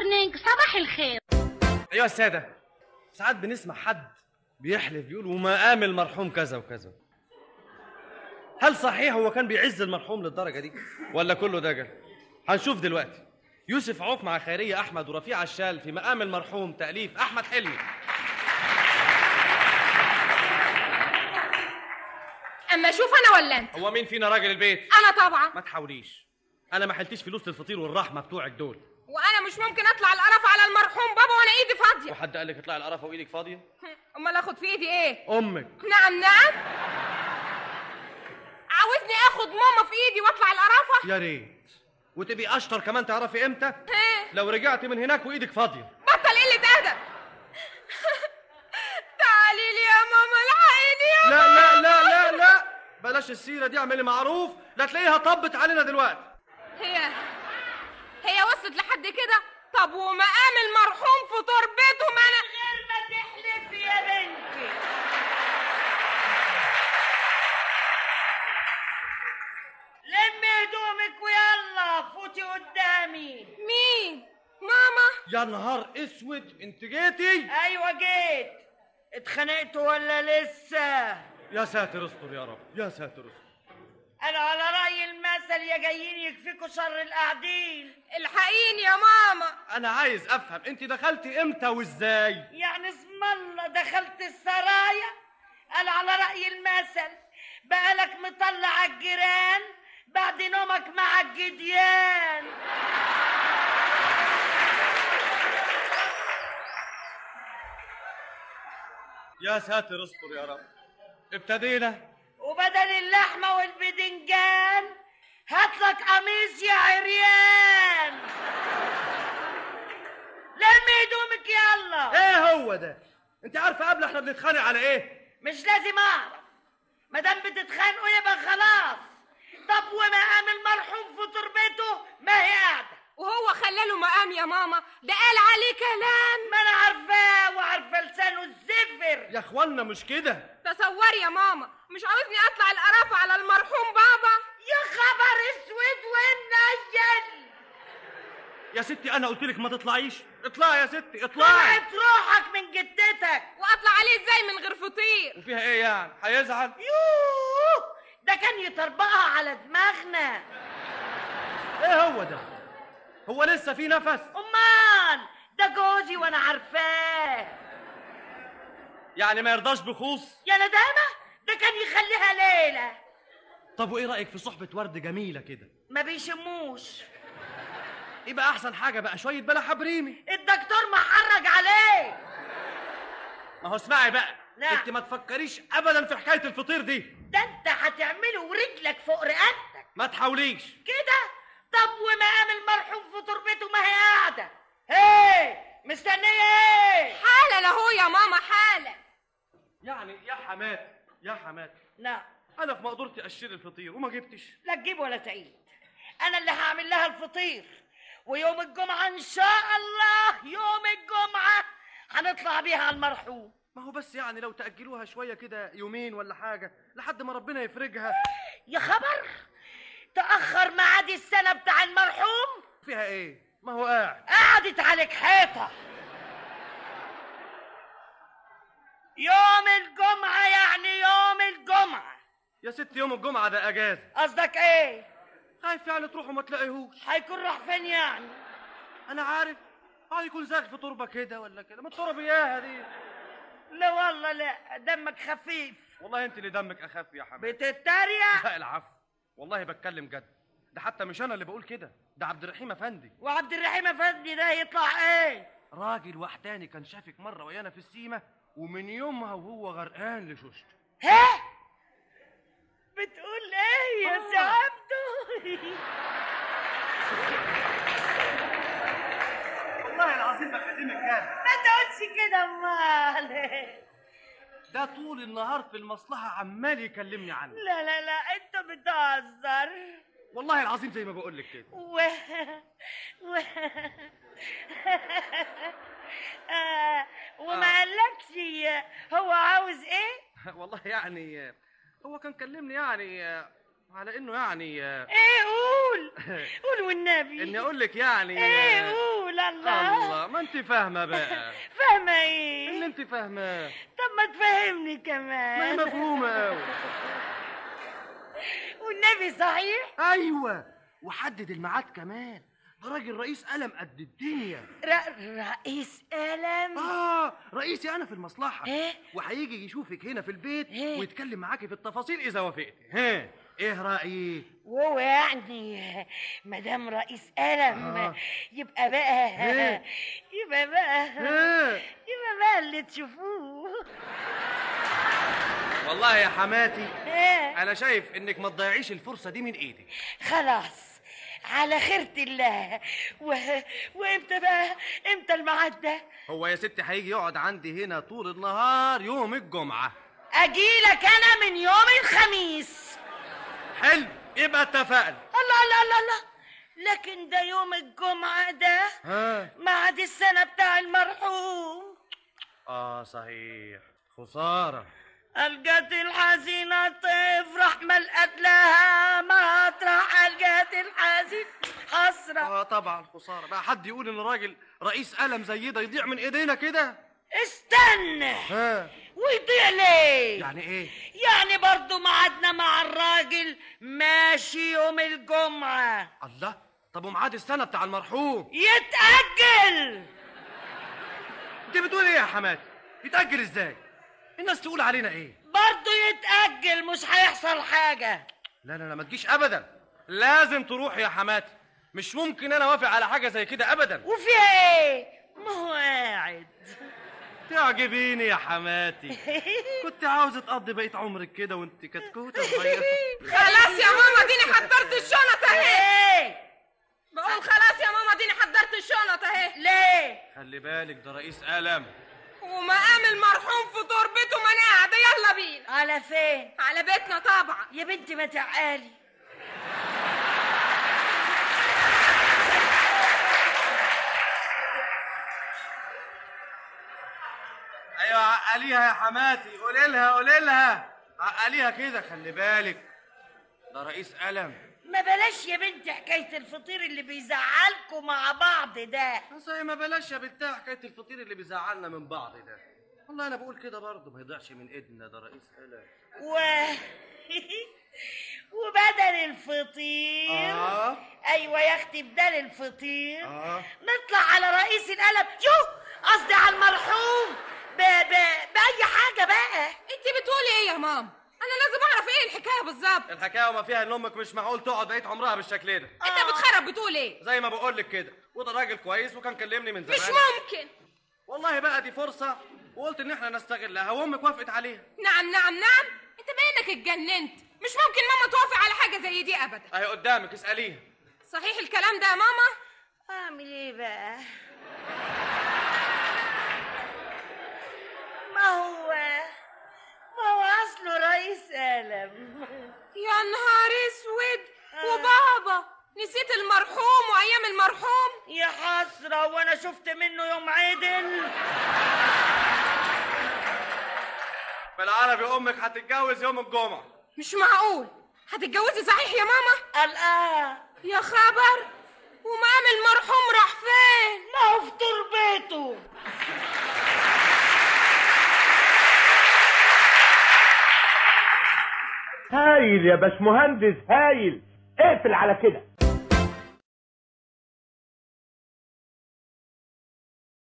مورنينج، صباح الخير. ايها الساده، ساعات بنسمع حد بيحلف يقول ومقام المرحوم كذا وكذا. هل صحيح هو كان بيعز المرحوم للدرجه دي ولا كله دجل؟ هنشوف دلوقتي. يوسف عوف مع خيريه احمد ورفيع عشال في مقام المرحوم، تاليف احمد حلمي. اما شوف انا ولا انت؟ هو مين فينا راجل البيت؟ انا طبعا. ما تحاوليش، انا ما حلتش فلوس الفطير والرحمه بتوعك دول. وانا مش ممكن اطلع القرف على المرحوم بابا وانا ايدي فاضيه. وحد قال لك اطلعي القرفه وايدك فاضيه؟ امال اخد في ايدي ايه؟ امك. نعم. عاوزني اخد ماما في ايدي واطلع القرفه؟ يا ريت. وتبقي اشطر كمان، تعرفي امتى؟ لو رجعتي من هناك وايدك فاضيه. بطل قله ادب. تعالي لي يا ماما، الحقيني يا لا ماما. لا لا لا لا، بلاش السيره دي، اعملي معروف، لا تلاقيها طبت علينا دلوقتي. هي وصلت لحد كده؟ طب ومقام المرحوم في تربته ما انا غير ما تحلفي يا بنتي. لمي هدومك ويلا فوتي قدامي. مين؟ ماما؟ يا نهار اسود، انت جيتي؟ ايوه جيت. اتخانقتوا ولا لسه؟ يا ساتر استر يا رب، يا ساتر استر. انا على راي المثل يا جايين يكفيكوا شر القاعدين. الحقيني يا ماما. انا عايز افهم انت دخلتي امتى وازاي؟ يعني اسم الله دخلت السرايا؟ انا على راي المثل بقالك مطلع الجيران بعد نومك مع الجديان. يا ساتر استر يا رب. ابتدينا. وبدل اللحمه والبدنجان هاتلك قميص يا عريان. لمي هدومك يلا. ايه هو ده؟ انت عارفه قبل احنا بنتخانق على ايه؟ مش لازم اعرف، مادام بتتخانقوا يبقى خلاص. طب ومقام المرحوم في تربته ما هي قاعده. وهو خلاله مقام يا ماما؟ ده قال عليه كلام. ما انا عارفاه وعارفه لسانه الزفر. يا اخوانا مش كده. تصوري يا ماما، مش عاوزني اطلع القرافه على المرحوم بابا؟ يا خبر اسود والنيل. يا ستي انا قلت لك ما تطلعيش. اطلعي يا ستي اطلعي. طلعت روحك من جدتك. واطلع عليه ازاي من غير فطير؟ وفيها ايه يعني؟ هيزعل؟ يوه، ده كان يطربقها على دماغنا. ايه هو ده؟ هو لسه في نفس؟ امال ده جوزي وانا عارفاه. يعني ما يرضاش بخوص؟ يا ندامه، ده كان يخليها ليله. طب وايه رايك في صحبه ورد جميله كده؟ ما بيشموش. يبقى احسن حاجه بقى شويه بلح بريمي. الدكتور محرج عليه. ما هو اسمعي بقى. نعم. انت ما تفكريش ابدا في حكايه الفطير دي. ده انت هتعمله ورجلك فوق رقبتك. ما تحاوليش كده. طب ومقام المرحوم في تربته ما هي قاعده. ايه مستنيه ايه؟ حالا اهو يا ماما، حالا. يعني يا حمات يا حمات، نعم. انا في مقدرتي اشتري الفطير وما جبتش. لا تجيب ولا تعيد، انا اللي هعمل لها الفطير. ويوم الجمعه ان شاء الله، يوم الجمعه هنطلع بيها على المرحوم. ما هو بس يعني لو تاجلوها شويه كده يومين ولا حاجه لحد ما ربنا يفرجها. يا خبر، تاخر ميعاد السنه بتاع المرحوم. فيها ايه؟ ما هو قاعد. قعدت عليك حيطه. يوم الجمعه يعني يوم الجمعه. يا ست يوم الجمعه ده اجازه. قصدك ايه؟ خايف يعني تروحوا ما تلاقيهوش. هيكون راح فين يعني؟ انا عارف، يكون زاغ في تربه كده ولا كده. ما التراب اياها دي. لا والله لا، دمك خفيف. والله انت اللي دمك اخف يا حبيبي. بتتريق؟ لا العفو، والله بتكلم جد. ده حتى مش انا اللي بقول كده، ده عبد الرحيم افندي. وعبد الرحيم افندي ده يطلع ايه؟ راجل وحداني كان شافك مره ويانا في السيمه، ومن يومها وهو غرقان لشوشته. ها؟ بتقول ايه يا سعبده؟ والله العظيم بكلمك جد. ما تقولش كده امال. ده طول النهار في المصلحه عمال يكلمني عنه. لا لا لا، انت بتهزر. والله العظيم زي ما بقول لك كده. وما قالكش هو عاوز ايه؟ والله يعني هو كان كلمني يعني على انه يعني ايه؟ قول قول والنبي. اني اقول لك يعني ايه؟ قول. الله انت فاهمه بقى. فاهمه ايه؟ اللي انت فاهماه. طب ما تفهمني كمان. ما هي مفهومه قوي. والنبي صحيح؟ ايوه، وحدد الميعاد كمان. ده راجل رئيس قلم قد الدنيا. رئيس قلم؟ رئيسي انا في المصلحه. ايه؟ وهيجي يشوفك هنا في البيت إيه؟ ويتكلم معاكي في التفاصيل اذا وافقتي. ايه رايك؟ وهو يعني مدام رئيس قلم يبقى بقى إيه؟ يبقى بقى ايه؟ يبقى بقى اللي تشوفوه. والله يا حماتي ايه؟ انا شايف انك ما تضيعيش الفرصه دي من ايدك. خلاص على خيرة الله. وامتى بقى؟ امتى الميعاد ده؟ هو يا ستي هيجي يقعد عندي هنا طول النهار يوم الجمعه. اجيلك انا من يوم الخميس. حلو، يبقى اتفقنا. الله الله الله الله، لكن ده يوم الجمعة ده ميعاد السنة بتاع المرحوم. صحيح، خساره. الجت الحزينة تفرح ملقت لها مطرح الجت الحزين حسرة. طبعا خساره بقى. حد يقول ان راجل رئيس قلم زي ده يضيع من ايدينا كده؟ استنى. ويضيع ليه؟ يعني ايه؟ يعني برضو ميعادنا مع الراجل ماشي يوم الجمعة. الله، طب وميعاد السنه بتاع المرحوم يتأجل. انت بتقول ايه يا حماتي؟ يتاجل ازاي؟ الناس تقول علينا ايه؟ برضو يتأجل، مش هيحصل حاجة. لا لا لا، ما تجيش ابدا. لازم تروح يا حماتي. مش ممكن انا اوافق على حاجه زي كده ابدا. وفيها ايه؟ ما هو قاعد. تعجبيني يا حماتي. كنت عاوزه تقضي بقيه عمرك كده وانت كتكوته صغيره. خلاص يا ماما ديني حضرت الشنط اهي. ايه؟ بقول خلاص يا ماما ديني حضرت الشنط اهي. ليه؟ خلي بالك ده رئيس قلم. ومقام المرحوم في تربته ما انا قاعده. يلا بينا. على فين؟ على بيتنا طبعا. يا بنتي ما تعالي. ايوه عقليها يا حماتي. قولي لها عقليها كده. خلي بالك ده رئيس قلم. ما بلاش يا بنتي حكاية الفطير اللي بيزعلكوا مع بعض ده. زي ما بلاش يا بنتها حكايه الفطير اللي بيزعلنا من بعض ده. والله انا بقول كده برضه ما يضيعش من ايدنا. ده رئيس قلم. وبدل الفطير ايوه يا اختي، بدل الفطير نطلع على رئيس القلم. قصدي على المرحوم باي حاجه بقى. انت بتقولي ايه يا ماما؟ انا لازم اعرف ايه الحكايه بالظبط. الحكايه وما فيها ان امك مش معقول تقعد بقيه عمرها بالشكل ده. انت بتخرب. بتقول ايه؟ زي ما بقول لك كده. وده راجل كويس وكان كلمني من زمان. مش ممكن. والله بقى دي فرصه وقلت ان احنا نستغلها وامك وافقت عليها. نعم نعم نعم. انت باينك اتجننت. مش ممكن ماما توافق على حاجه زي دي ابدا. اهي قدامك اساليها. صحيح الكلام ده يا ماما؟ اعمل ايه بقى؟ ما هو اصله رئيس قلم. يا نهار اسود. وبابا نسيت المرحوم وايام المرحوم. يا حسره، وانا شفت منه يوم عدل. بالعربي امك هتتجوز يوم الجمعه. مش معقول. هتتجوزي صحيح يا ماما؟ الله. يا خبر. ومقام المرحوم راح فين؟ ما هو في تربته. هايل يا باشمهندس، هايل. اقفل على كده.